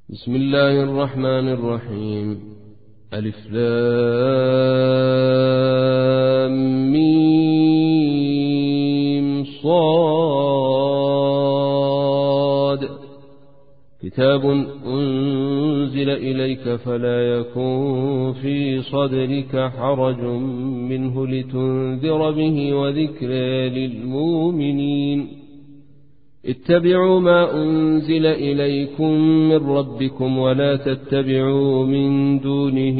بسم الله الرحمن الرحيم. ألف لام ميم صاد. كتاب أنزل إليك فلا يكن في صدرك حرج منه لتنذر به وذكر للمؤمنين. اتبعوا ما أنزل إليكم من ربكم ولا تتبعوا من دونه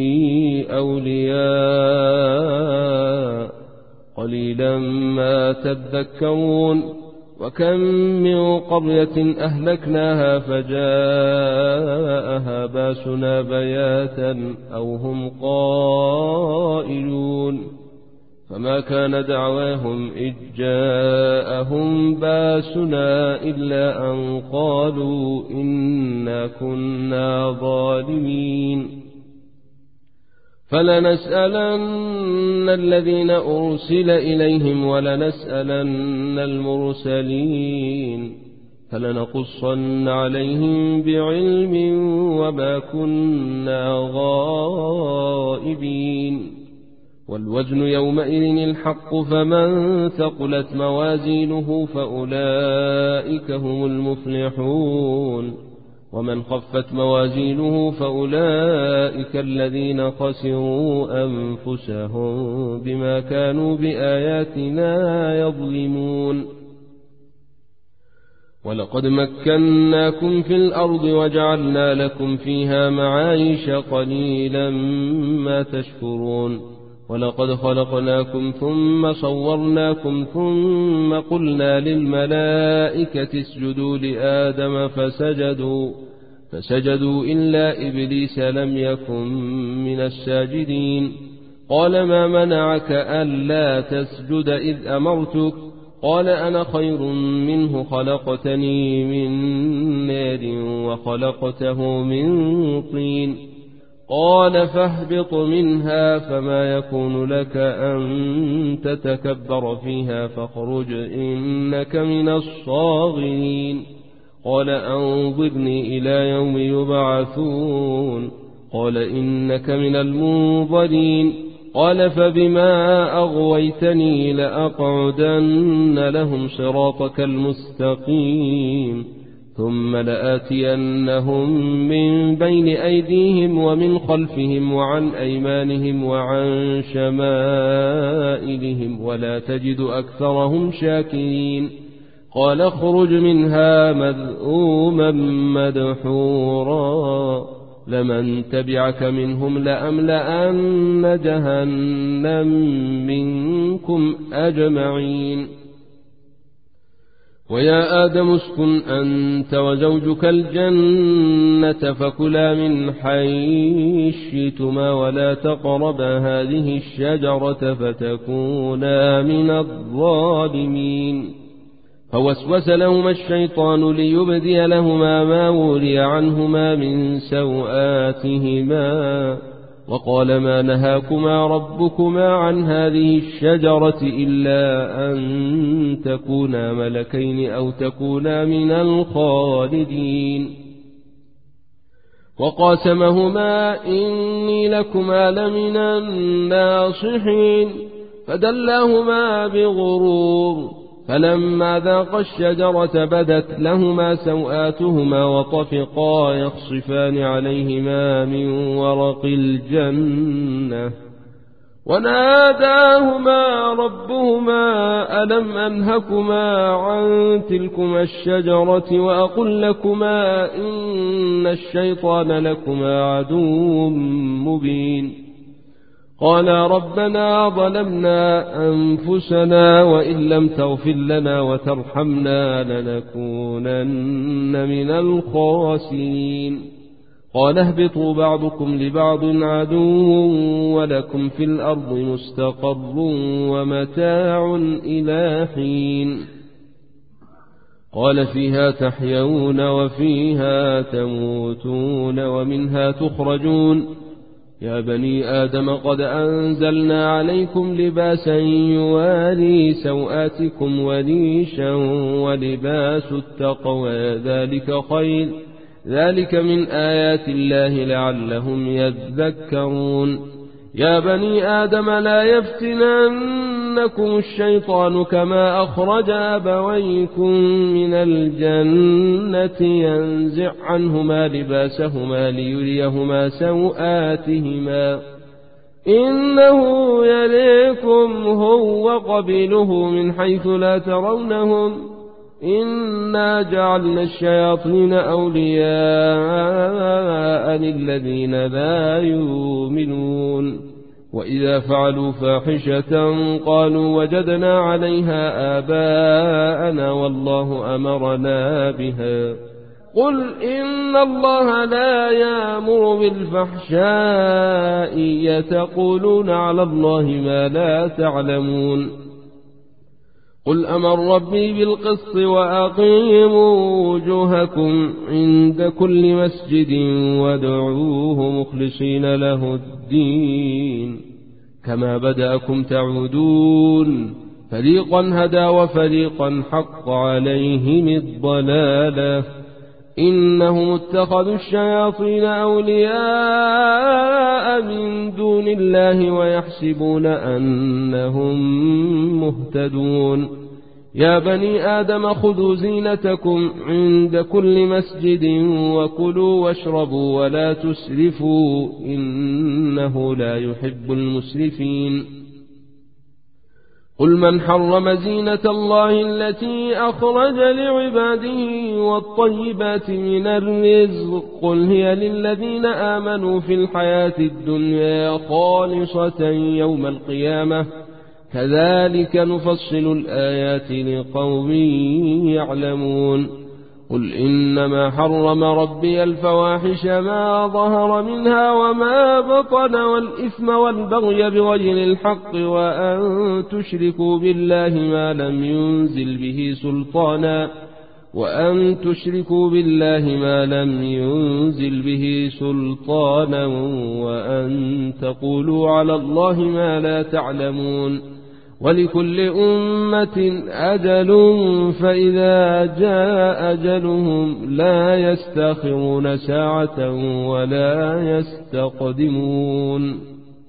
أولياء قليلا ما تذكرون. وكم من قرية أهلكناها فجاءها باسنا بياتا أو هم قائلون فما كان دعواهم إذ جاءهم باسنا إلا أن قالوا إنا كنا ظالمين. فلنسألن الذين أرسل إليهم ولنسألن المرسلين فلنقصن عليهم بعلم وما كنا غائبين. والوزن يومئذ الحق فمن ثقلت موازينه فأولئك هم المفلحون ومن خفت موازينه فأولئك الذين خسروا أنفسهم بما كانوا بآياتنا يظلمون. ولقد مكناكم في الأرض وجعلنا لكم فيها معايش قليلا ما تشكرون. ولقد خلقناكم ثم صورناكم ثم قلنا للملائكة اسجدوا لآدم فسجدوا إلا إبليس لم يكن من الساجدين. قال ما منعك ألا تسجد إذ أمرتك؟ قال أنا خير منه خلقتني من نار وخلقته من طين. قال فاهبط منها فما يكون لك أن تتكبر فيها فاخرج إنك من الصاغرين. قال أنظرني إلى يوم يبعثون. قال إنك من المنظرين. قال فبما أغويتني لأقعدن لهم صراطك المستقيم ثم لآتينهم من بين أيديهم ومن خلفهم وعن أيمانهم وعن شمائلهم ولا تجد أكثرهم شاكرين. قال اخرج منها مذءوما مدحورا لمن تبعك منهم لأملأن جهنم منكم أجمعين. ويا آدم اسكن أنت وزوجك الجنة فكلا من حيث شئتما ولا تقربا هذه الشجرة فتكونا من الظالمين. فوسوس لهما الشيطان ليبدي لهما ما وري عنهما من سوآتهما وقال ما نهاكما ربكما عن هذه الشجرة إلا أن تكونا ملكين أو تكونا من الخالدين. وقاسمهما إني لكما لمن الناصحين فدلاهما بغرور فلما ذاقا الشجرة بدت لهما سوآتهما وطفقا يخصفان عليهما من ورق الجنة وناداهما ربهما ألم أنهكما عن تلكما الشجرة وأقل لكما إن الشيطان لكما عدو مبين. قالا ربنا ظلمنا أنفسنا وإن لم تغفر لنا وترحمنا لنكونن من الخاسرين. قال اهبطوا بعضكم لبعض عدو ولكم في الأرض مستقر ومتاع إلى حين. قال فيها تحيون وفيها تموتون ومنها تخرجون. يا بني آدم قد أنزلنا عليكم لباسا يواري سوآتكم وريشا ولباس التقوى ذلك من آيات الله لعلهم يذكرون يا بني آدم لا يفتننكم الشيطان كما أخرج أبويكم من الجنة ينزع عنهما لباسهما ليريهما سوآتهما إنه يريكم هو وقبيله من حيث لا ترونهم إنا جعلنا الشياطين أولياء للذين لا يؤمنون وإذا فعلوا فاحشة قالوا وجدنا عليها آباءنا والله أمرنا بها قل إن الله لا يأمر بالفحشاء يتقولون على الله ما لا تعلمون قل أمر ربي بالقسط وأقيموا وجوهكم عند كل مسجد وادعوه مخلصين له الدين كما بدأكم تعودون فريقا هدى وفريقا حق عليهم الضلالة إنهم اتخذوا الشياطين أولياء من دون الله ويحسبون أنهم مهتدون يا بني آدم خذوا زينتكم عند كل مسجد وكلوا واشربوا ولا تسرفوا إنه لا يحب المسرفين قل من حرم زينة الله التي أخرج لعباده والطيبات من الرزق قل هي للذين آمنوا في الحياة الدنيا خالصة يوم القيامة كذلك نفصل الآيات لقوم يعلمون قل إنما حرم ربي الفواحش ما ظهر منها وما بطن والإثم والبغي بغير الحق وأن تشركوا بالله ما لم ينزل به سلطانا وأن تقولوا على الله ما لا تعلمون ولكل أمة أجل فإذا جاء أجلهم لا يستأخرون ساعة ولا يستقدمون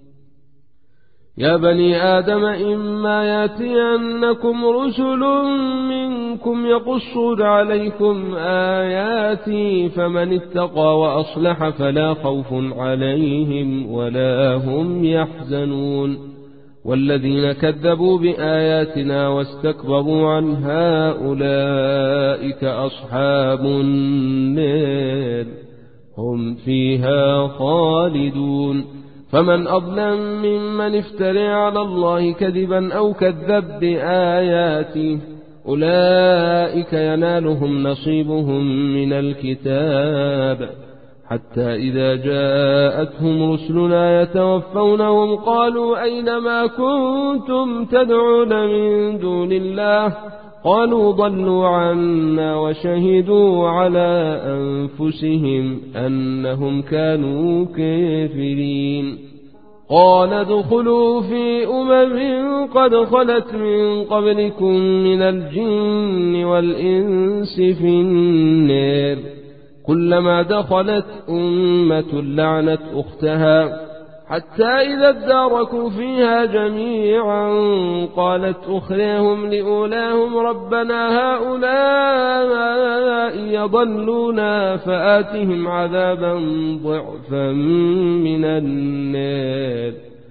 يا بني آدم إما يأتينكم رسل منكم يقصون عليكم آياتي فمن اتقى وأصلح فلا خوف عليهم ولا هم يحزنون والذين كذبوا بآياتنا واستكبروا عنها أولئك أصحاب النار هم فيها خالدون فمن أظلم ممن افترى على الله كذبا أو كذب بآياته أولئك ينالهم نصيبهم من الكتاب حتى إذا جاءتهم رسلنا يتوفونهم قالوا أين ما كنتم تدعون من دون الله قالوا ضلوا عنا وشهدوا على أنفسهم أنهم كانوا كافرين قال ادخلوا في قد خلت من قبلكم من الجن والإنس في النار كلما دخلت أمة لعنت أختها حتى إذا اداركوا فيها جميعا قالت أخراهم لأولاهم ربنا هؤلاء يضلونا فآتهم عذابا ضعفا من النار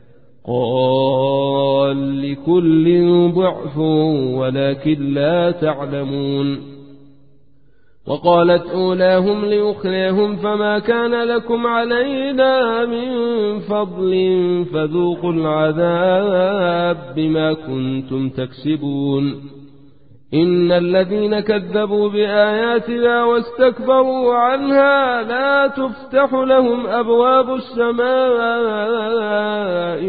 قال لكل ضعف ولكن لا تعلمون وقالت أولاهم لأخراهم فما كان لكم علينا من فضل فذوقوا العذاب بما كنتم تكسبون إن الذين كذبوا بآياتنا واستكبروا عنها لا تفتح لهم أبواب السماء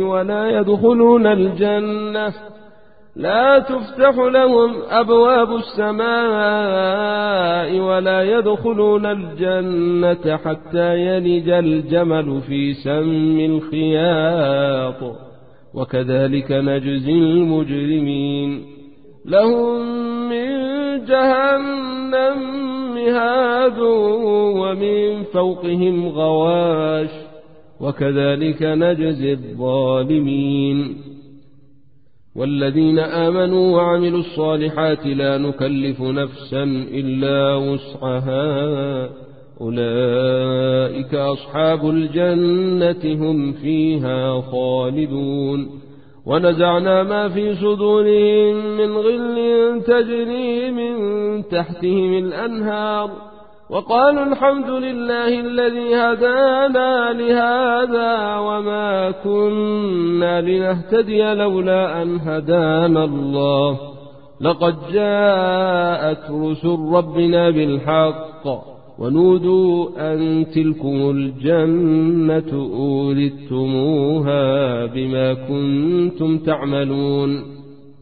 ولا يدخلون الجنة حتى يلج الجمل في سم الخياط وكذلك نجزي المجرمين لهم من جهنم مهاد ومن فوقهم غواش وكذلك نجزي الظالمين. والذين آمنوا وعملوا الصالحات لا نكلف نفسا إلا وسعها أولئك أصحاب الجنة هم فيها خالدون. ونزعنا ما في صدورهم من غل تجري من تحتهم الأنهار وقالوا الحمد لله الذي هدانا لهذا وما كنا لنهتدي لولا أن هدانا الله لقد جاءت رسل ربنا بالحق ونودوا أن تلكم الجنة أورثتموها بما كنتم تعملون.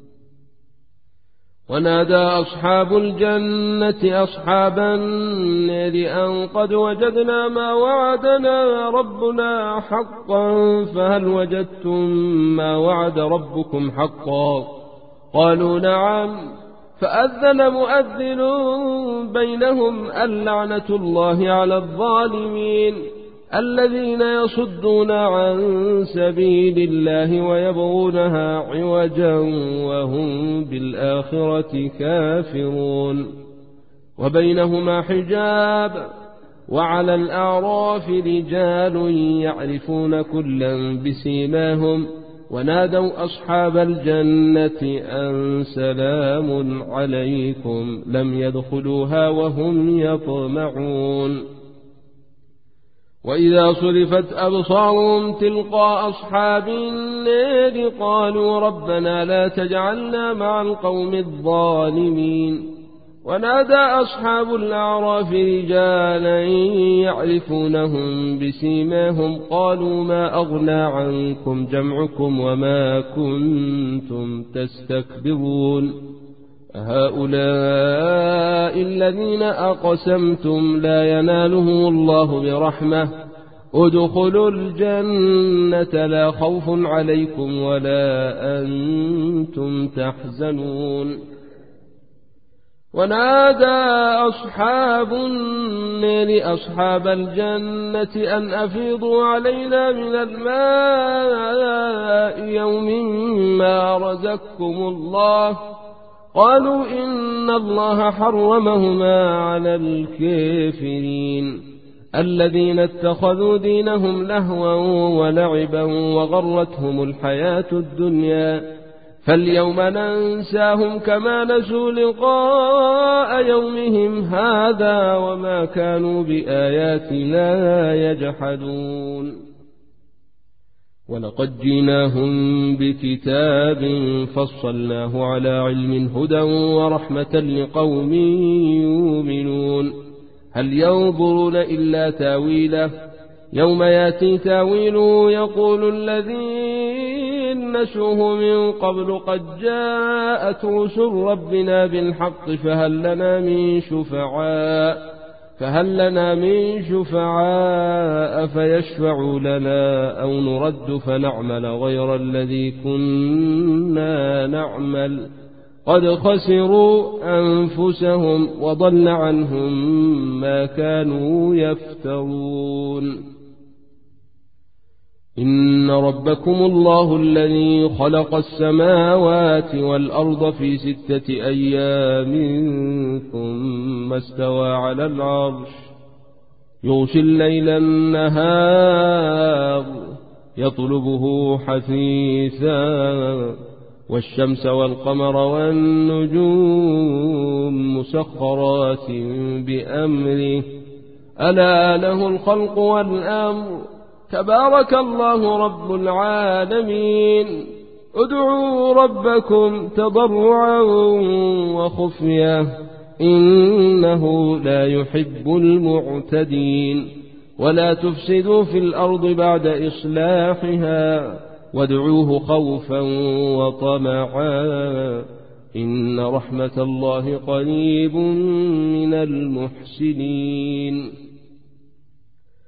ونادى أصحاب الجنة أصحاب النار أن قد وجدنا ما وعدنا ربنا حقا فهل وجدتم ما وعد ربكم حقا؟ قالوا نعم. فأذن مؤذن بينهم اللعنة الله على الظالمين الذين يصدون عن سبيل الله ويبغونها عوجا وهم بالآخرة كافرون. وبينهما حجاب وعلى الأعراف رجال يعرفون كلا بسيماهم ونادوا أصحاب الجنة أن سلام عليكم لم يدخلوها وهم يطمعون. وإذا صرفت أبصارهم تلقاء أصحاب النار قالوا ربنا لا تجعلنا مع القوم الظالمين. ونادى أصحاب الأعراف رجالا يعرفونهم بسيماهم قالوا ما أغنى عنكم جمعكم وما كنتم تستكبرون هؤلاء الذين أقسمتم لا ينالهم الله برحمة ادخلوا الجنة لا خوف عليكم ولا أنتم تحزنون. ونادى أصحاب النار أصحاب الجنة أن أفيضوا علينا من الماء يوم ما رزقكم الله قالوا إن الله حرمهما على الكافرين الذين اتخذوا دينهم لهوا ولعبا وغرتهم الحياة الدنيا فاليوم ننساهم كما نسوا لقاء يومهم هذا وما كانوا بآياتنا يجحدون. ولقد جئناهم بكتاب فصلناه على علم هدى ورحمة لقوم يؤمنون. هل ينظرون إلا تاويله يوم يأتي تاويله يقول الذين نسوه من قبل قد جاءت رسل ربنا بالحق فهل لنا من شفعاء فيشفعوا لنا أو نرد فنعمل غير الذي كنا نعمل قد خسروا أنفسهم وضل عنهم ما كانوا يفترون. إن ربكم الله الذي خلق السماوات والأرض في 6 أيام ثم استوى على العرش يغشي الليل النهار يطلبه حثيثا والشمس والقمر والنجوم مسخرات بأمره ألا له الخلق والأمر تبارك الله رب العالمين. ادعوا ربكم تضرعا وخفية إنه لا يحب المعتدين. ولا تفسدوا في الأرض بعد إصلاحها وادعوه خوفا وطمعا إن رحمة الله قريب من المحسنين.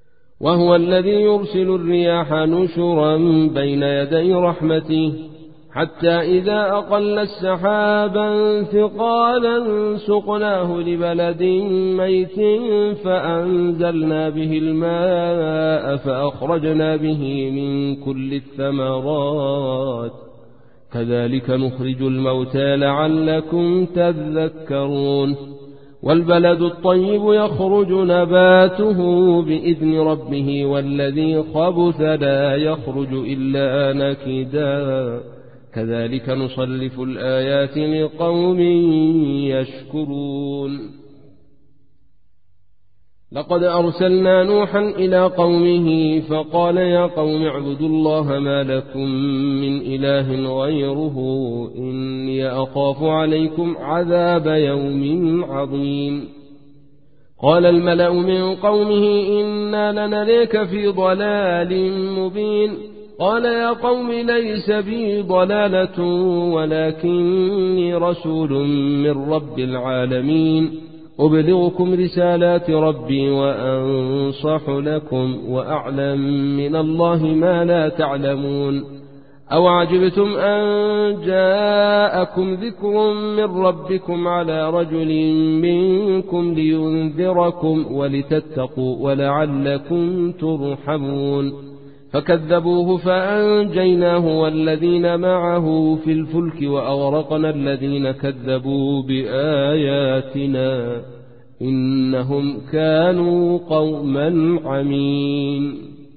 وهو الذي يرسل الرياح نشرا بين يدي رحمته حتى إذا أقل السحابا ثقالا سقناه لبلد ميت فأنزلنا به الماء فأخرجنا به من كل الثمرات كذلك نخرج الموتى لعلكم تذكرون والبلد الطيب يخرج نباته بإذن ربه والذي خبث لا يخرج إلا نكدا كذلك نصرف الآيات لقوم يشكرون لقد أرسلنا نوحا إلى قومه فقال يا قوم اعبدوا الله ما لكم من إله غيره إني أخاف عليكم عذاب يوم عظيم قال الملأ من قومه إنا لنريك في ضلال مبين قال يا قوم ليس بي ضلالة ولكني رسول من رب العالمين أبلغكم رسالات ربي وأنصح لكم وأعلم من الله ما لا تعلمون أو عجبتم أن جاءكم ذكر من ربكم على رجل منكم لينذركم ولتتقوا ولعلكم ترحمون فكذبوه فأنجيناه والذين معه في الفلك وأغرقنا الذين كذبوا بآياتنا إنهم كانوا قوما عمين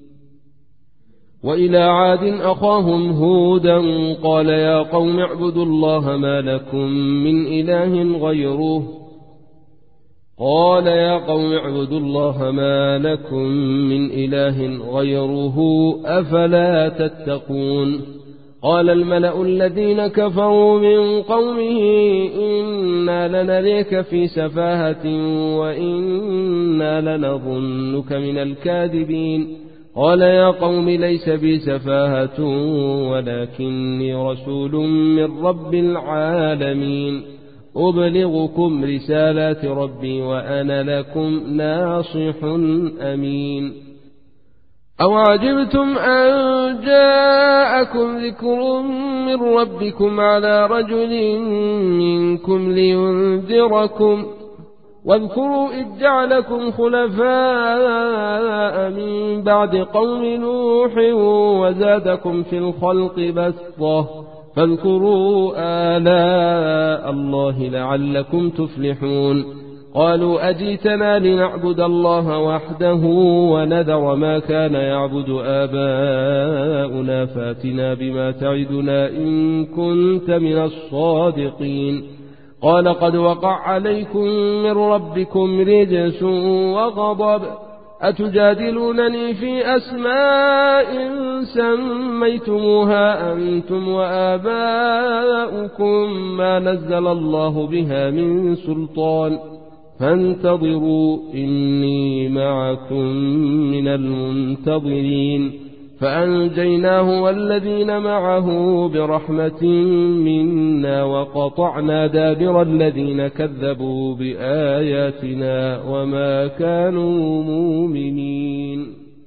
وإلى عاد أخاهم هودا قال يا قوم اعبدوا الله ما لكم من إله غيره أفلا تتقون قال الملأ الذين كفروا من قومه إنا لنريك في سفاهة وإنا لنظنك من الكاذبين قال يا قوم ليس بي سفاهة ولكني رسول من رب العالمين أبلغكم رسالات ربي وأنا لكم ناصح أمين أو عجبتم أن جاءكم ذكر من ربكم على رجل منكم لينذركم واذكروا إذ جعلكم خلفاء من بعد قوم نوح وزادكم في الخلق بسطة فاذكروا آلاء الله لعلكم تفلحون قالوا أجيتنا لنعبد الله وحده ونذر ما كان يعبد آباؤنا فاتنا بما تعدنا إن كنت من الصادقين قال قد وقع عليكم من ربكم رجس وغضب أتجادلونني في أسماء سميتموها أنتم وآباؤكم ما نزل الله بها من سلطان فانتظروا إني معكم من المنتظرين فأنجيناه والذين معه برحمة منا وقطعنا دابر الذين كذبوا بآياتنا وما كانوا مؤمنين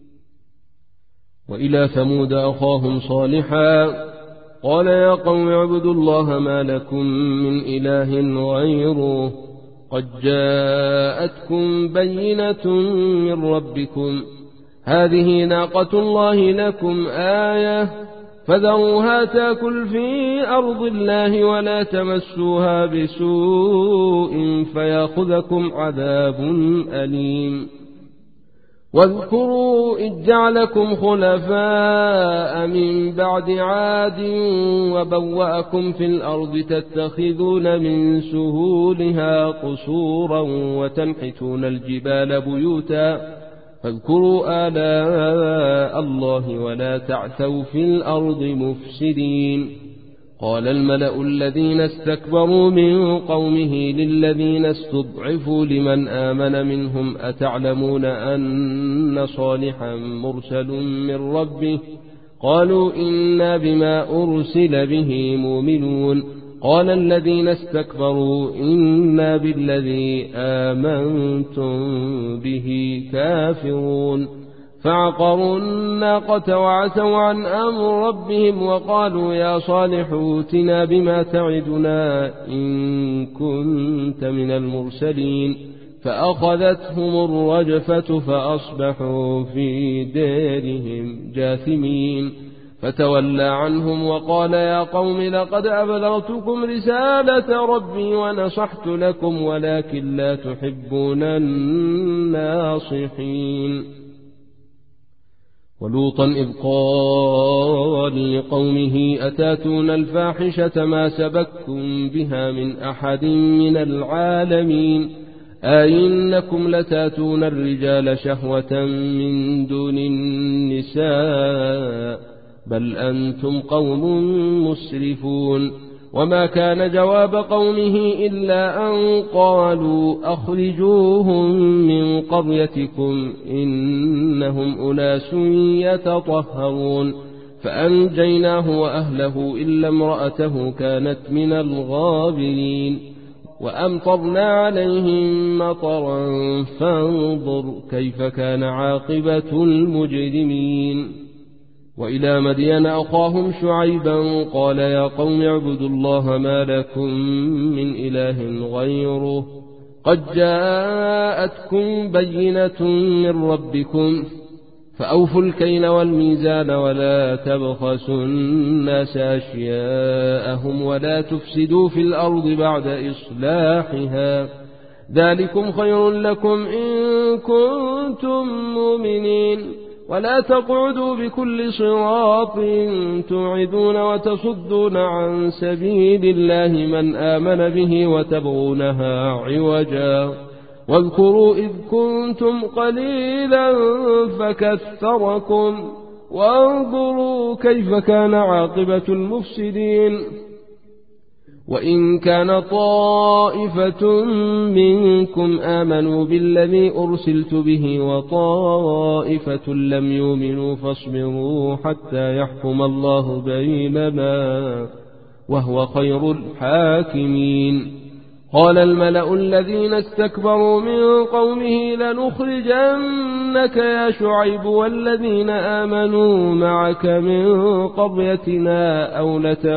وإلى ثمود أخاهم صالحا قال يا قوم اعبدوا الله ما لكم من إله غيره قد جاءتكم بينة من ربكم هذه ناقة الله لكم آية فذروها تأكل في أرض الله ولا تمسوها بسوء فيأخذكم عذاب أليم واذكروا إذ جعلكم خلفاء من بعد عاد وبوأكم في الأرض تتخذون من سهولها قصورا وتنحتون الجبال بيوتا فاذكروا آلاء الله ولا تعثوا في الأرض مفسدين قال الملأ الذين استكبروا من قومه للذين استضعفوا لمن آمن منهم أتعلمون أن صالحا مرسل من ربه قالوا إنا بما أرسل به مؤمنون قال الذين استكبروا إنا بالذي آمنتم به كافرون فعقروا الناقة وعتوا عن أمر ربهم وقالوا يا صالح ائتنا بما تعدنا إن كنت من المرسلين فأخذتهم الرجفة فأصبحوا في دارهم جاثمين فتولى عنهم وقال يا قوم لقد أبلغتكم رسالة ربي ونصحت لكم ولكن لا تحبون الناصحين. ولوطا إذ قال لقومه أتاتون الفاحشة ما سبقكم بها من أحد من العالمين أئنكم لتاتون الرجال شهوة من دون النساء بل أنتم قوم مسرفون. وما كان جواب قومه إلا أن قالوا أخرجوهم من قريتكم إنهم أناس يتطهرون فأنجيناه وأهله إلا امرأته كانت من الغابرين وأمطرنا عليهم مطرا فانظر كيف كان عاقبة المجرمين. وإلى مدين أخاهم شعيبا قال يا قوم اعبدوا الله ما لكم من إله غيره قد جاءتكم بينة من ربكم فأوفوا الكيل والميزان ولا تبخسوا الناس أشياءهم ولا تفسدوا في الأرض بعد إصلاحها ذلكم خير لكم إن كنتم مؤمنين. ولا تقعدوا بكل صراط توعدون وتصدون عن سبيل الله من آمن به وتبغونها عوجا واذكروا إذ كنتم قليلا فكثركم وانظروا كيف كان عاقبة المفسدين. وإن كان طائفة منكم آمنوا بالذي أرسلت به وطائفة لم يؤمنوا فاصبروا حتى يحكم الله بيننا وهو خير الحاكمين. قال الملأ الذين استكبروا من قومه لنخرجنك يا شعيب والذين آمنوا معك من قريتنا أو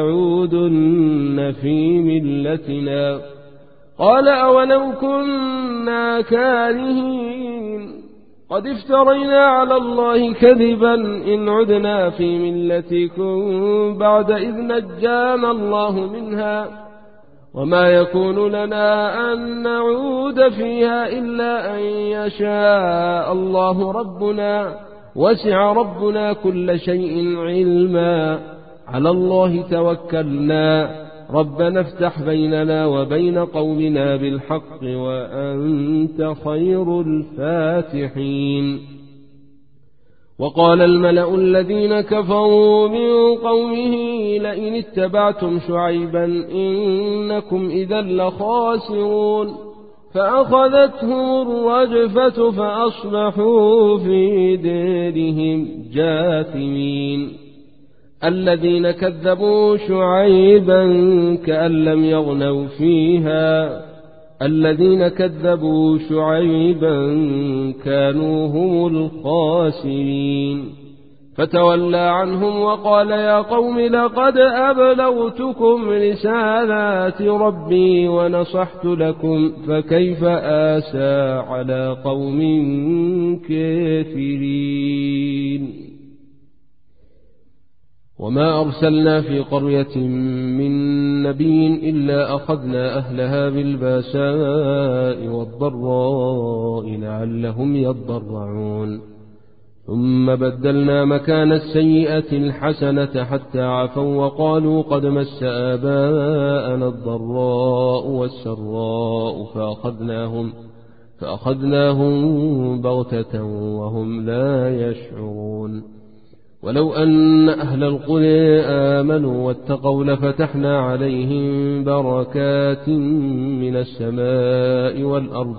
لتعودن في ملتنا قال أولو كنا كارهين قد افترينا على الله كذبا إن عدنا في ملتكم بعد إذ نجانا الله منها وما يكون لنا أن نعود فيها إلا أن يشاء الله ربنا وسع ربنا كل شيء علما على الله توكلنا ربنا افتح بيننا وبين قومنا بالحق وأنت خير الفاتحين. وقال الملأ الذين كفروا من قومه لئن اتبعتم شعيبا إنكم إذا لخاسرون فأخذتهم الرجفة فأصبحوا في دارهم جاثمين. الذين كذبوا شعيبا كأن لم يغنوا فيها الذين كذبوا شعيبا كانوا هم الخاسرين فتولى عنهم وقال يا قوم لقد أبلغتكم رسالات ربي ونصحت لكم فكيف آسى على قوم كافرين. وما أرسلنا في قرية من نبي إلا أخذنا أهلها بالباساء والضراء لعلهم يضرعون ثم بدلنا مكان السيئة الحسنة حتى عفوا وقالوا قد مس آباءنا الضراء والسراء فأخذناهم بغتة وهم لا يشعرون. ولو أن أهل القرى آمنوا واتقوا لفتحنا عليهم بركات من السماء والأرض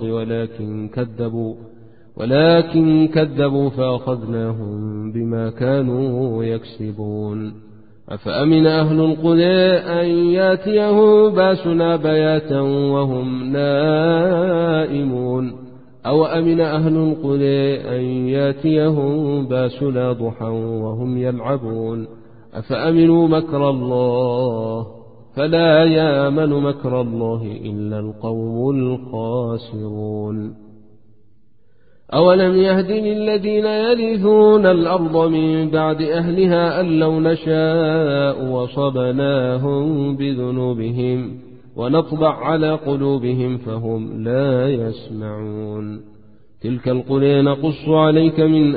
ولكن كذبوا فأخذناهم بما كانوا يكسبون. أفأمن أهل القرى أن ياتيهم باسنا بياتا وهم نائمون أو أمن أهل القرى أن ياتيهم باسنا ضحى وهم يلعبون أفأمنوا مكر الله فلا يامن مكر الله إلا القوم الخاسرون أولم يهد للذين يرثون الأرض من بعد أهلها أن لو نشاء وصبناهم بذنوبهم ونطبع على قلوبهم فهم لا يسمعون تلك القرى نقص عليك من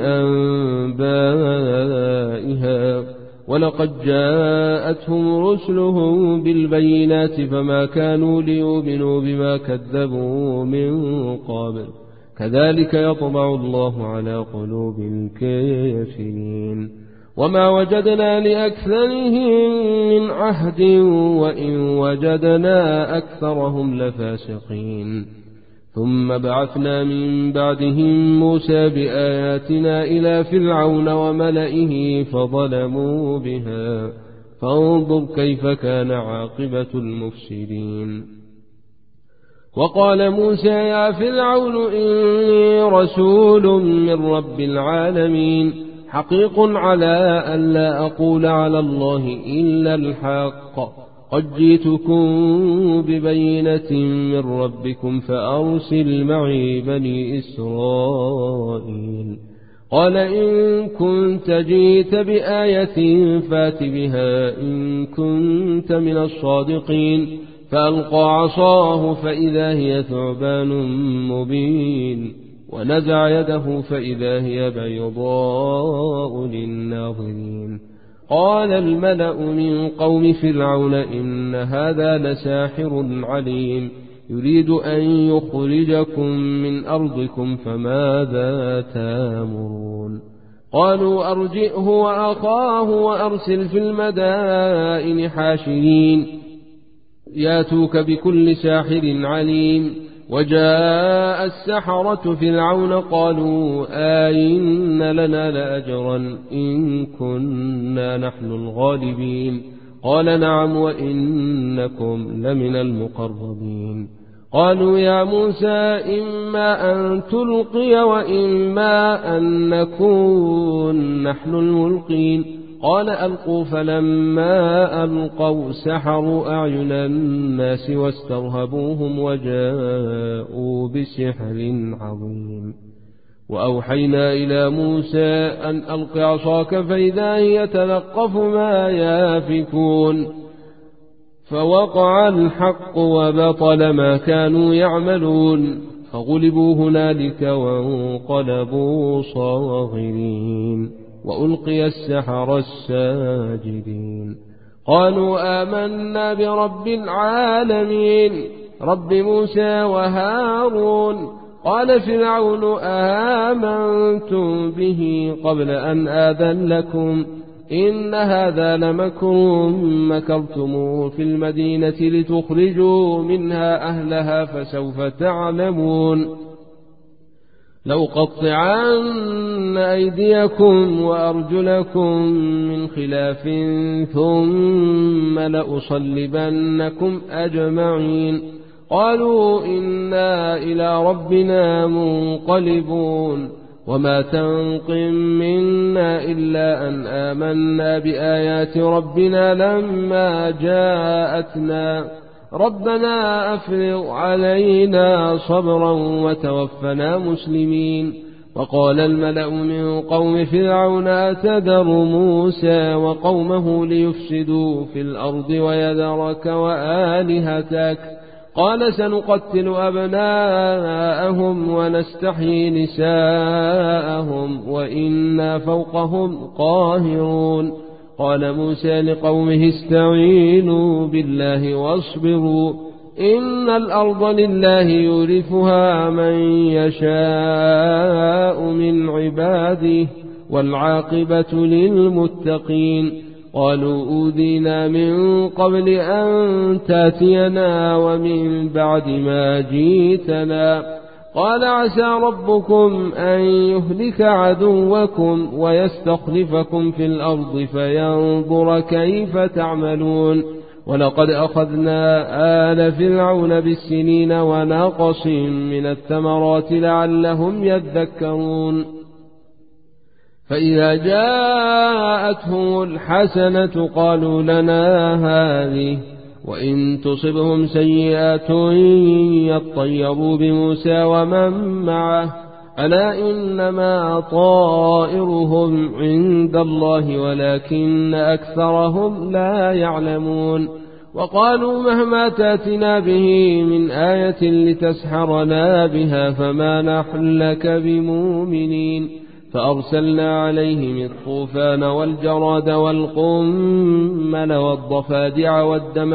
أنبائها ولقد جاءتهم رسلهم بالبينات فما كانوا ليؤمنوا بما كذبوا من قبل كذلك يطبع الله على قلوب الكافرين وما وجدنا لأكثرهم من عهد وإن وجدنا أكثرهم لفاسقين ثم بعثنا من بعدهم موسى بآياتنا إلى فرعون وملئه فظلموا بها فانظر كيف كان عاقبة المفسدين وقال موسى يا فرعون إني رسول من رب العالمين حقيق على أن لا أقول على الله إلا الحق قد جئتكم ببينة من ربكم فأرسل معي بني إسرائيل قال إن كنت جئت بآية فات بها إن كنت من الصادقين فألقى عصاه فإذا هي ثعبان مبين ونزع يده فإذا هي بيضاء للناظرين قال الملأ من قوم فرعون إن هذا لساحر عليم يريد أن يخرجكم من أرضكم فماذا تامرون قالوا أرجئه وأخاه وأرسل في المدائن حاشرين ياتوك بكل ساحر عليم وجاء السحرة فرعون قالوا آئن لنا لأجرا إن كنا نحن الغالبين قال نعم وإنكم لمن المقربين قالوا يا موسى إما أن تلقي وإما أن نكون نحن الملقين قال ألقوا فلما ألقوا سحروا أعين الناس واسترهبوهم وجاءوا بسحر عظيم وأوحينا إلى موسى أن ألق عصاك فإذا هي تلقف ما يافكون فوقع الحق وبطل ما كانوا يعملون فغلبوا هنالك وانقلبوا صاغرين وألقي السحرة الساجدين قالوا آمنا برب العالمين رب موسى وهارون قال فرعون آمنتم به قبل أن آذن لكم إن هذا لمكر مكرتموه في المدينة لتخرجوا منها أهلها فسوف تعلمون لو قطعن أيديكم وأرجلكم من خلاف ثم لأصلبنكم أجمعين قالوا إنا إلى ربنا منقلبون وما تنقم منا إلا أن آمنا بآيات ربنا لما جاءتنا ربنا أفرغ علينا صبرا وتوفنا مسلمين وقال الملأ من قوم فرعون أتذر موسى وقومه ليفسدوا في الأرض ويذرك وآلهتك قال سنقتل أبناءهم ونستحيي نساءهم وإنا فوقهم قاهرون قال موسى لقومه استعينوا بالله واصبروا إن الأرض لله يورثها من يشاء من عباده والعاقبة للمتقين قالوا أوذينا من قبل أن تاتينا ومن بعد ما جيتنا قال عسى ربكم أن يهلك عدوكم ويستخلفكم في الأرض فينظر كيف تعملون ولقد أخذنا آل فرعون بالسنين ونقص من الثمرات لعلهم يذكرون فإذا جاءتهم الحسنة قالوا لنا هذه وإن تصبهم سيئات يطيروا بموسى ومن معه ألا إنما طائرهم عند الله ولكن أكثرهم لا يعلمون وقالوا مهما تأتنا به من آية لتسحرنا بها فما نحن لك بمؤمنين فأرسلنا عليهم الطوفان والجراد والقمل والضفادع والدم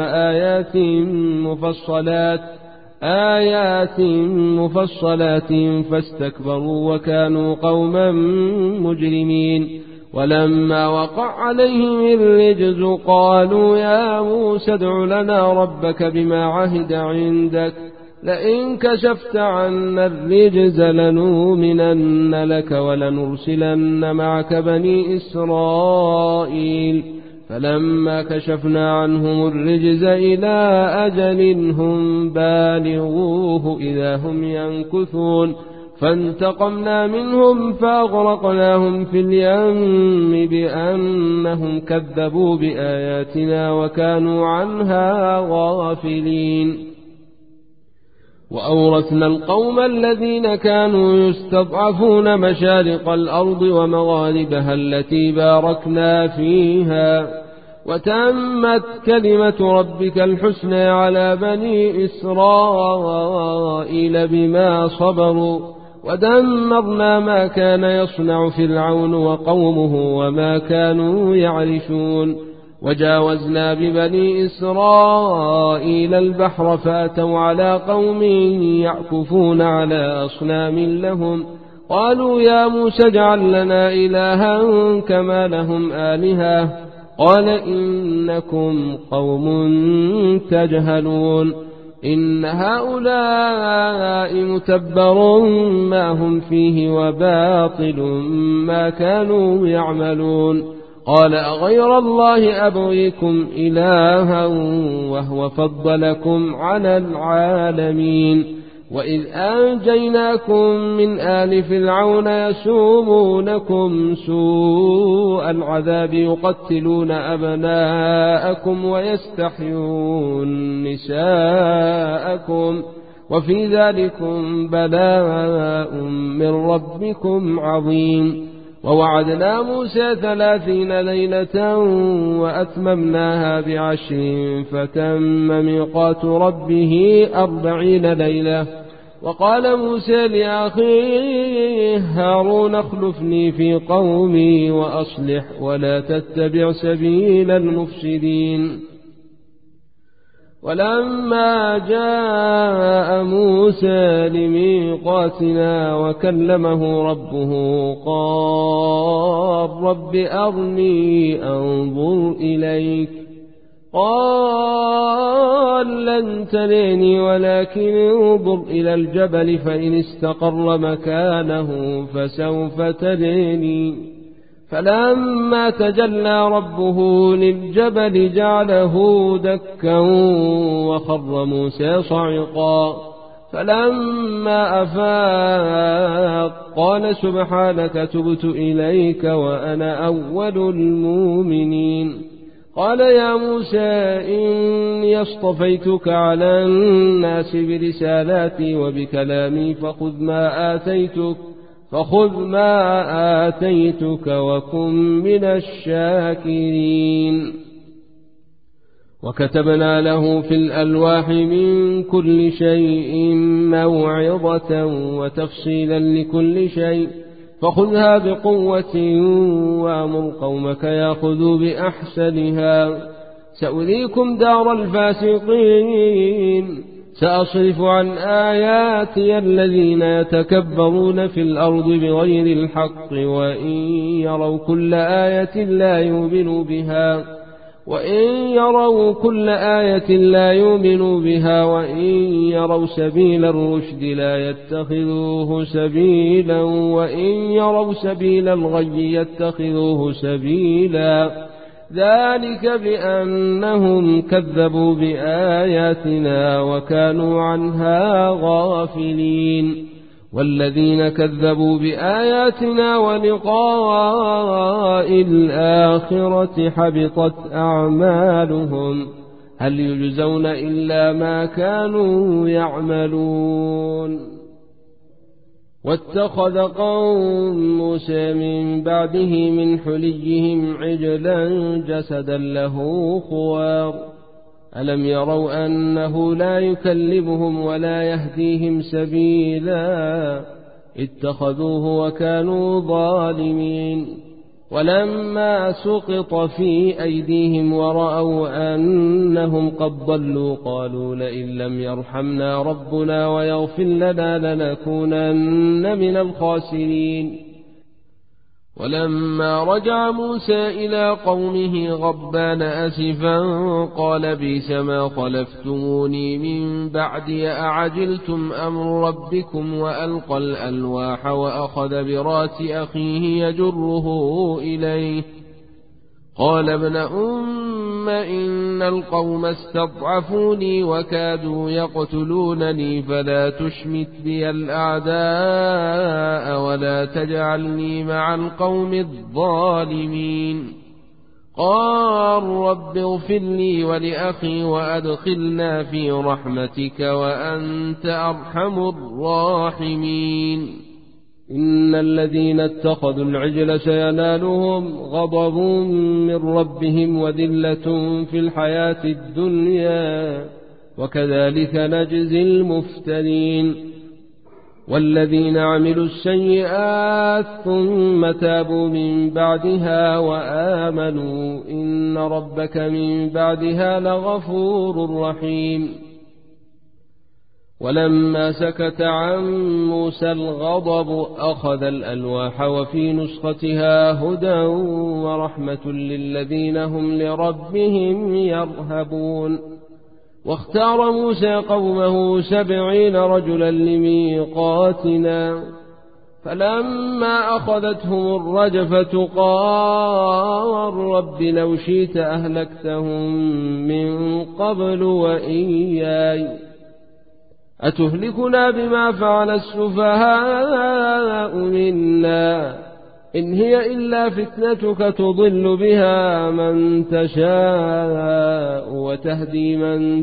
آيات مفصلات فاستكبروا وكانوا قوما مجرمين ولما وقع عليهم الرجز قالوا يا موسى ادع لنا ربك بما عهد عندك لئن كشفت عنا الرجز لنؤمنن لك ولنرسلن معك بني إسرائيل فلما كشفنا عنهم الرجز إلى أجل هم بالغوه إذا هم ينكثون فانتقمنا منهم فأغرقناهم في اليم بأنهم كذبوا بآياتنا وكانوا عنها غافلين وأورثنا القوم الذين كانوا يستضعفون مشارق الأرض ومغاربها التي باركنا فيها وتمت كلمة ربك الحسنى على بني إسرائيل بما صبروا ودمرنا ما كان يصنع فرعون وقومه وما كانوا يعرشون وجاوزنا ببني إسرائيل البحر فأتوا على قوم يعكفون على أصنام لهم قالوا يا موسى اجعل لنا إلها كما لهم آلهة قال إنكم قوم تجهلون إن هؤلاء متبر ما هم فيه وباطل ما كانوا يعملون قال أغير الله أبغيكم إلها وهو فضلكم على العالمين وإذ أنجيناكم من آل فرعون يسومونكم سوء العذاب يقتلون أبناءكم ويستحيون نساءكم وفي ذلكم بلاء من ربكم عظيم ووعدنا موسى 30 ليلة وأتممناها ب10 فتم ميقات ربه 40 ليلة وقال موسى لأخيه هارون اخلفني في قومي وأصلح ولا تتبع سبيل المفسدين ولما جاء موسى لميقاتنا وكلمه ربه قال رب أرني أنظر إليك قال لن تريني ولكن انظر إلى الجبل فإن استقر مكانه فسوف تريني فلما تجلى ربه للجبل جعله دكا وخر موسى صعقا فلما أفاق قال سبحانك تبت إليك وأنا أول المؤمنين قال يا موسى إني اصطفيتك على الناس برسالاتي وبكلامي فخذ ما آتيتك وكن من الشاكرين وكتبنا له في الألواح من كل شيء موعظة وتفصيلا لكل شيء فخذها بقوة وأمر قومك يأخذوا بأحسنها سأريكم دار الفاسقين سأصرف عن آياتي الذين يتكبرون في الأرض بغير الحق وإن يروا كل آية لا يؤمنوا بها وإن يروا سبيل الرشد لا يتخذوه سبيلا وإن يروا سبيل الغي يتخذوه سبيلا ذلك بأنهم كذبوا بآياتنا وكانوا عنها غافلين. والذين كذبوا بآياتنا ولقاء الآخرة حبطت أعمالهم هل يجزون إلا ما كانوا يعملون. واتخذ قوم موسى من بعده من حليهم عجلا جسدا له خوار ألم يروا أنه لا يكلمهم ولا يهديهم سبيلا اتخذوه وكانوا ظالمين. ولما سقط في أيديهم ورأوا أنهم قد ضلوا قالوا لئن لم يرحمنا ربنا ويغفر لنا لنكونن من الخاسرين. ولما رجع موسى إلى قومه غضبان أسفا قال بئس ما خلفتموني من بعدي أعجلتم أمر ربكم وألقى الألواح وأخذ براس أخيه يجره إليه قال ابن أم إن القوم استضعفوني وكادوا يقتلونني فلا تشمت بي الأعداء ولا تجعلني مع القوم الظالمين. قال رب اغفر لي ولأخي وأدخلنا في رحمتك وأنت أرحم الراحمين. إن الذين اتخذوا العجل سينالهم غضب من ربهم وذلة في الحياة الدنيا وكذلك نجزي المفترين. والذين عملوا السيئات ثم تابوا من بعدها وآمنوا إن ربك من بعدها لغفور رحيم. ولما سكت عن موسى الغضب أخذ الألواح وفي نسختها هدى ورحمة للذين هم لربهم يرهبون. واختار موسى قومه 70 رجلا لميقاتنا فلما أخذتهم الرجفة قال رب لو شئت أهلكتهم من قبل وإياي أتهلكنا بما فعل السفهاء منا إن هي إلا فتنتك تضل بها من تشاء وتهدي من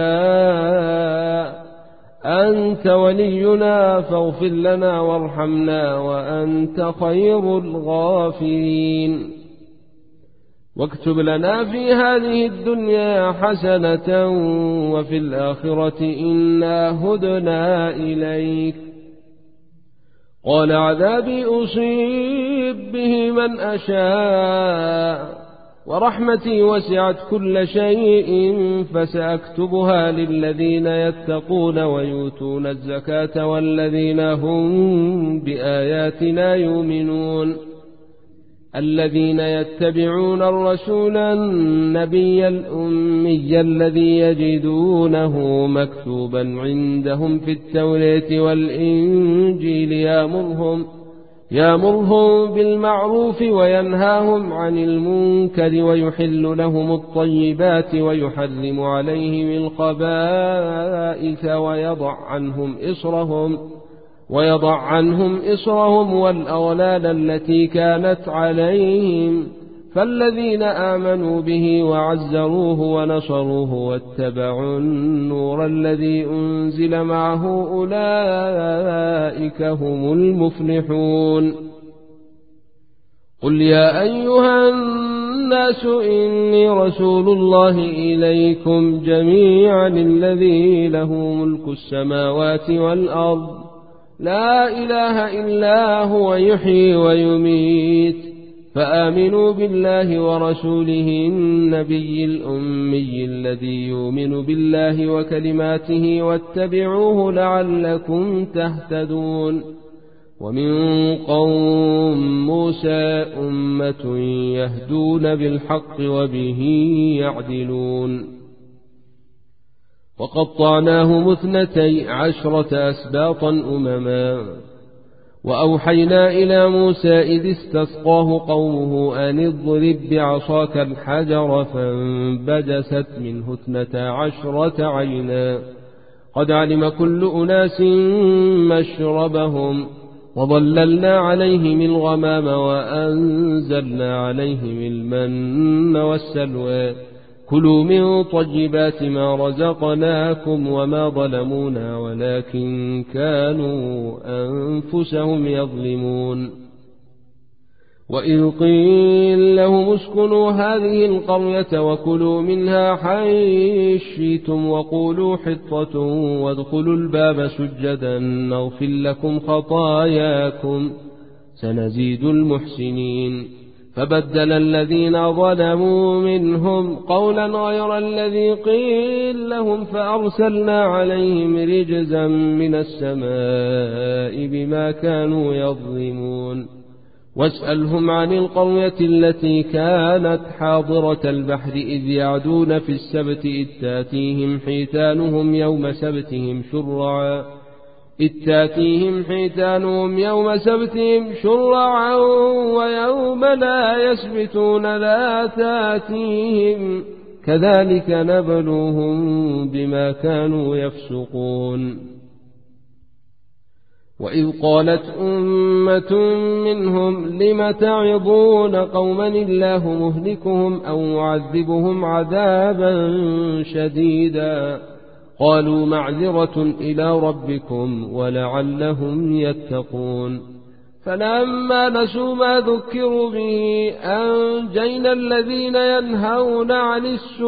تشاء أنت ولينا فاغفر لنا وارحمنا وأنت خير الغافرين. واكتب لنا في هذه الدنيا حسنة وفي الآخرة إنا هدنا إليك. قال عذابي أصيب به من أشاء ورحمتي وسعت كل شيء فسأكتبها للذين يتقون ويؤتون الزكاة والذين هم بآياتنا يؤمنون. الذين يتبعون الرسول النبي الأمي الذي يجدونه مكتوبا عندهم في التوراة والإنجيل يأمرهم بالمعروف وينهاهم عن المنكر ويحل لهم الطيبات ويحرم عليهم الخبائث ويضع عنهم إصرهم والأغلال التي كانت عليهم. فالذين آمنوا به وعزروه ونصروه واتبعوا النور الذي أنزل معه أولئك هم المفلحون. قل يا أيها الناس إني رسول الله إليكم جميعا الذي له ملك السماوات والأرض لا إله إلا هو يحيي ويميت فآمنوا بالله ورسوله النبي الأمي الذي يؤمن بالله وكلماته واتبعوه لعلكم تهتدون. ومن قوم موسى أمة يهدون بالحق وبه يعدلون. وقطعناهم 12 أسباطا أمما وأوحينا إلى موسى إذ استسقاه قومه أن اضرب بعصاك الحجر فانبجست منه 12 عينا قد علم كل أناس مشربهم وظللنا عليهم الغمام وأنزلنا عليهم المن والسلوى كلوا من طيبات ما رزقناكم وما ظلمونا ولكن كانوا أنفسهم يظلمون وإذ قيل لهم اسكنوا هذه القرية وكلوا منها حيث شئتم وقولوا حطة وادخلوا الباب سجدا نغفر لكم خطاياكم سنزيد المحسنين فبدل الذين ظلموا منهم قولا غير الذي قيل لهم فأرسلنا عليهم رجزا من السماء بما كانوا يظلمون واسألهم عن القرية التي كانت حاضرة البحر إذ يعدون في السبت إذ تاتيهم حيتانهم يوم سبتهم شرعا ويوم لا يسبتون لا تاتيهم كذلك نبلوهم بما كانوا يفسقون وإذ قالت أمة منهم لم تعظون قوما الله مهلكهم أو معذبهم عذابا شديدا قالوا معذرة إلى ربكم ولعلهم يتقون فلما نسوا ما ذكروا به أنجينا الذين ينهون عن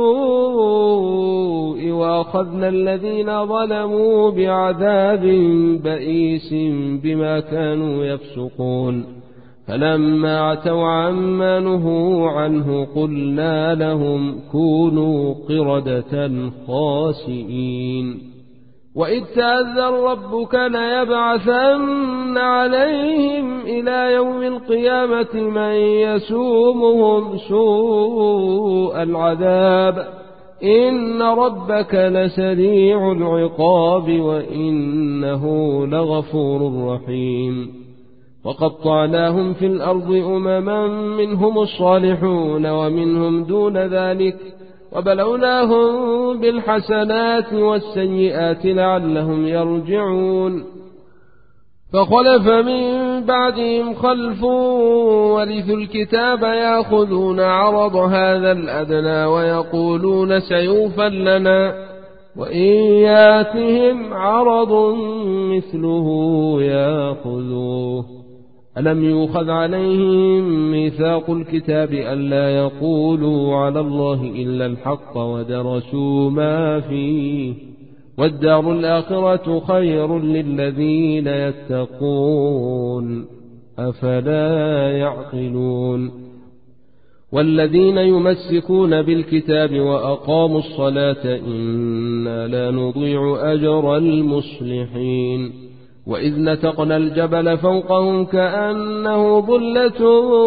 السوء وأخذنا الذين ظلموا بعذاب بئيس بما كانوا يفسقون فلما عتوا عما نهوا عنه قلنا لهم كونوا قردة خاسئين وإذ تأذن ربك ليبعثن عليهم إلى يوم القيامة من يسومهم سوء العذاب إن ربك لسريع العقاب وإنه لغفور رحيم وقطعناهم في الأرض أمما منهم الصالحون ومنهم دون ذلك وبلوناهم بالحسنات والسيئات لعلهم يرجعون فخلف من بعدهم خلف ورثوا الكتاب يأخذون عرض هذا الأدنى ويقولون سيغفر لنا وإن ياتهم عرض مثله يأخذوه ألم يؤخذ عليهم ميثاق الكتاب ألا يقولوا على الله إلا الحق ودرسوا ما فيه والدار الآخرة خير للذين يتقون أفلا يعقلون والذين يمسكون بالكتاب وأقاموا الصلاة إنا لا نضيع أجر المصلحين وإذ نتقنا الجبل فوقهم كأنه ظلة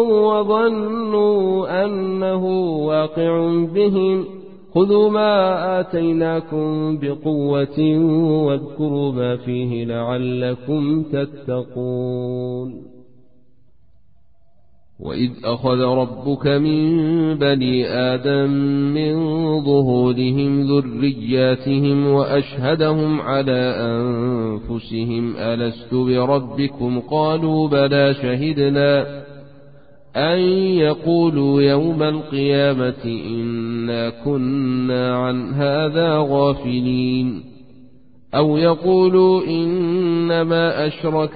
وظنوا أنه واقع بهم خذوا ما آتيناكم بقوة واذكروا ما فيه لعلكم تتقون وإذ أخذ ربك من بني آدم من ظهورهم ذرياتهم وأشهدهم على أنفسهم ألست بربكم قالوا بلى شهدنا أن يقولوا يوم القيامة إنا كنا عن هذا غافلين أو يقولوا إنما أشرك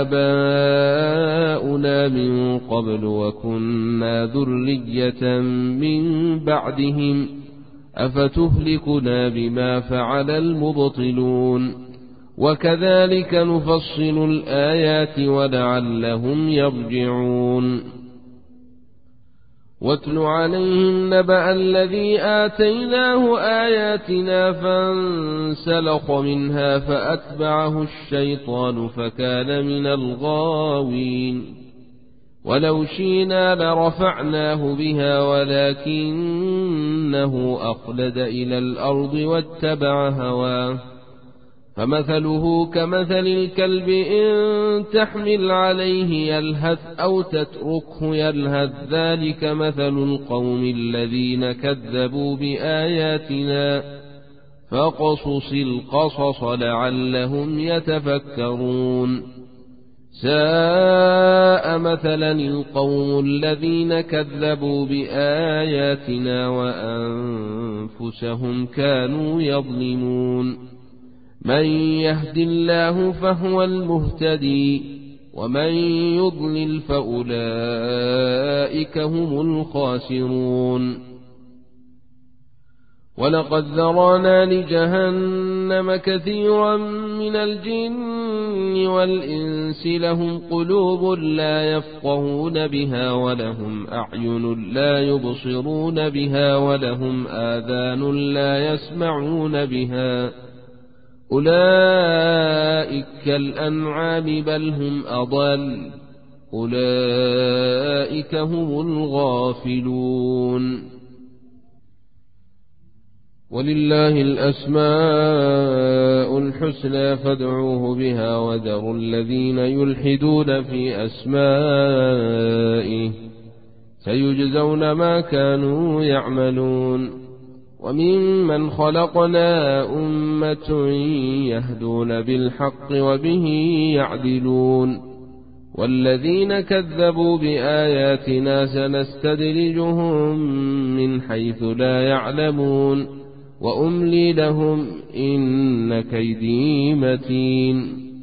آباؤنا من قبل وكنا ذرية من بعدهم أفتهلكنا بما فعل المبطلون وكذلك نفصل الآيات ولعلهم يرجعون واتل عليهم نبأ الذي آتيناه آياتنا فانسلخ منها فأتبعه الشيطان فكان من الغاوين ولو شئنا لرفعناه بها ولكنه أخلد إلى الأرض واتبع هواه فمثله كمثل الكلب إن تحمل عليه يلهث أو تتركه يلهث ذلك مثل القوم الذين كذبوا بآياتنا فاقصص القصص لعلهم يتفكرون ساء مثلا القوم الذين كذبوا بآياتنا وأنفسهم كانوا يظلمون من يهد الله فهو المهتدي ومن يضلل فأولئك هم الخاسرون ولقد ذرانا لجهنم كثيرا من الجن والإنس لهم قلوب لا يفقهون بها ولهم أعين لا يبصرون بها ولهم آذان لا يسمعون بها أولئك كالأنعام بل هم أضل أولئك هم الغافلون ولله الأسماء الحسنى فادعوه بها وذروا الذين يلحدون في أسمائه سيجزون ما كانوا يعملون وممن خلقنا أمة يهدون بالحق وبه يعدلون والذين كذبوا بآياتنا سنستدرجهم من حيث لا يعلمون وأملي لهم إن كيدي متين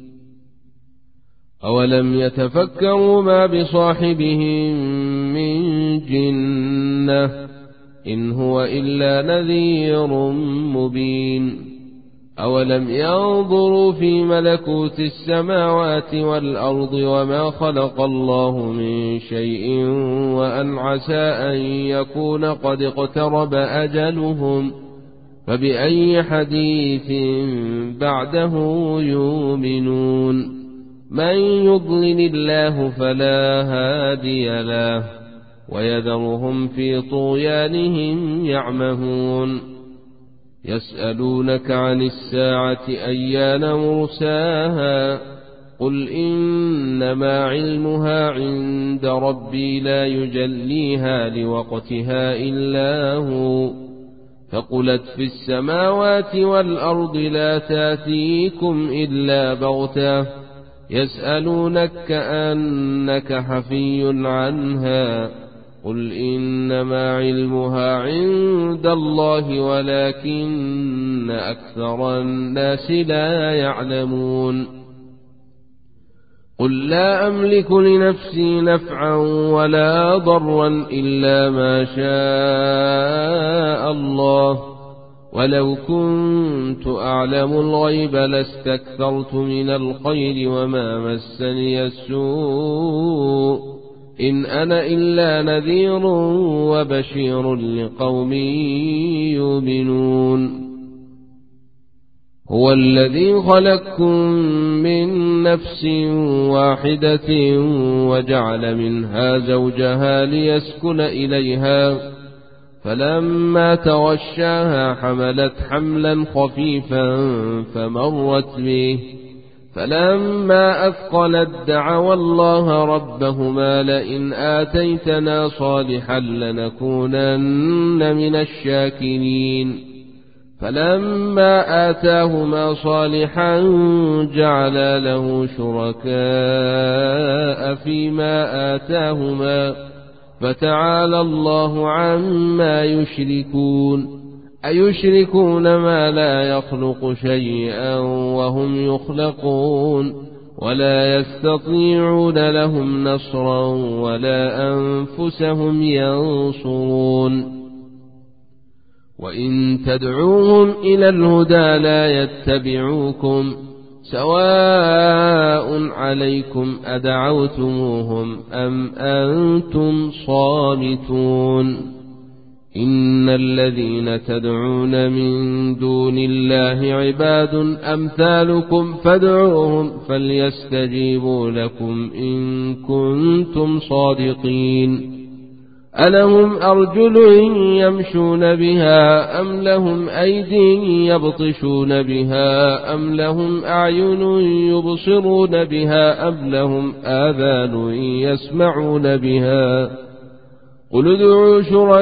أولم يتفكروا ما بصاحبهم من جنة إن هو إلا نذير مبين أولم ينظروا في ملكوت السماوات والأرض وما خلق الله من شيء وأن عسى أن يكون قد اقترب أجلهم فبأي حديث بعده يؤمنون من يضلل الله فلا هادي له ويذرهم في طغيانهم يعمهون يسألونك عن الساعة أيان مرساها قل إنما علمها عند ربي لا يجليها لوقتها إلا هو فقلت في السماوات والأرض لا تأتيكم إلا بغتة يسألونك كأنك حفي عنها قل إنما علمها عند الله ولكن أكثر الناس لا يعلمون قل لا أملك لنفسي نفعا ولا ضرا إلا ما شاء الله ولو كنت أعلم الغيب لاستكثرت من الخير وما مسني السوء إن أنا إلا نذير وبشير لقوم يؤمنون هو الذي خلقكم من نفس واحدة وجعل منها زوجها ليسكن إليها فلما تغشاها حملت حملا خفيفا فمرت به فلما أثقلت دعوا الله ربهما لئن آتيتنا صالحا لنكونن من الشاكرين فلما آتاهما صالحا جعلا له شركاء فيما آتاهما فتعالى الله عما يشركون أيشركون ما لا يخلق شيئا وهم يخلقون ولا يستطيعون لهم نصرا ولا أنفسهم ينصرون وإن تدعوهم إلى الهدى لا يتبعوكم سواء عليكم أدعوتموهم أم أنتم صامتون إن الذين تدعون من دون الله عباد أمثالكم فادعوهم فليستجيبوا لكم إن كنتم صادقين ألهم أرجل يمشون بها أم لهم أيد يبطشون بها أم لهم أعين يبصرون بها أم لهم آذان يسمعون بها قل ادعوا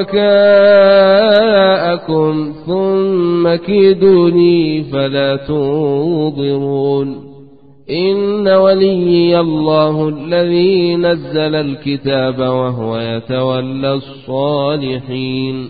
شركاءكم ثم كيدوني فلا تنظرون إن وليي الله الذي نزل الكتاب وهو يتولى الصالحين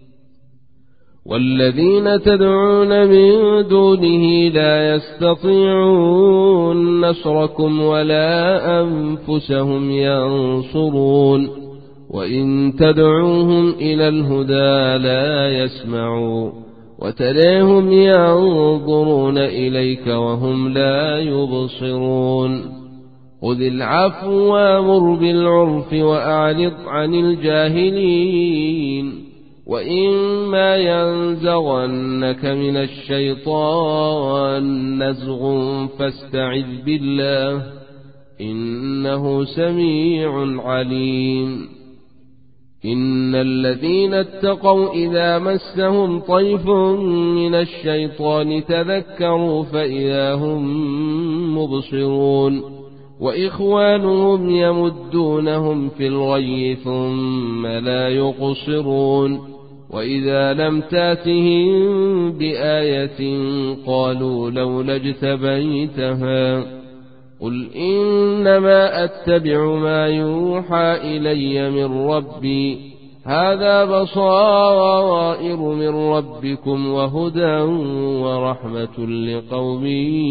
والذين تدعون من دونه لا يستطيعون نصركم ولا أنفسهم ينصرون وإن تدعوهم إلى الهدى لا يسمعوا وتراهم ينظرون إليك وهم لا يبصرون خذ العفو وامر بالعرف وأعرض عن الجاهلين وإما ينزغنك من الشيطان نزغ فاستعذ بالله إنه سميع عليم إن الذين اتقوا إذا مسهم طيف من الشيطان تذكروا فإذا هم مبصرون وإخوانهم يمدونهم في الغي ثم لا يقصرون وإذا لم تاتهم بآية قالوا لولا اجتبيتها قل إنما أتبع ما يوحى إلي من ربي هذا بصائر من ربكم وهدى ورحمة لقوم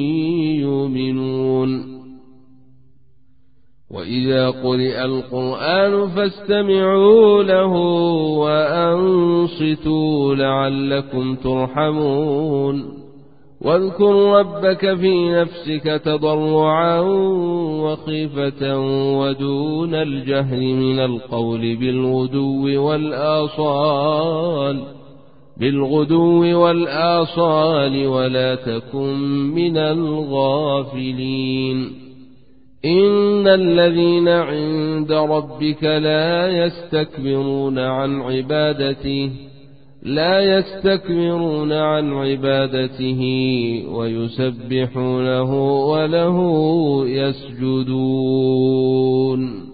يؤمنون وإذا قرئ القرآن فاستمعوا له وأنصتوا لعلكم ترحمون واذكر ربك في نفسك تضرعا وخيفة ودون الجهر من القول بالغدو والآصال ولا تكن من الغافلين إن الذين عند ربك لا يستكبرون عن عبادته ويسبحونه وله يسجدون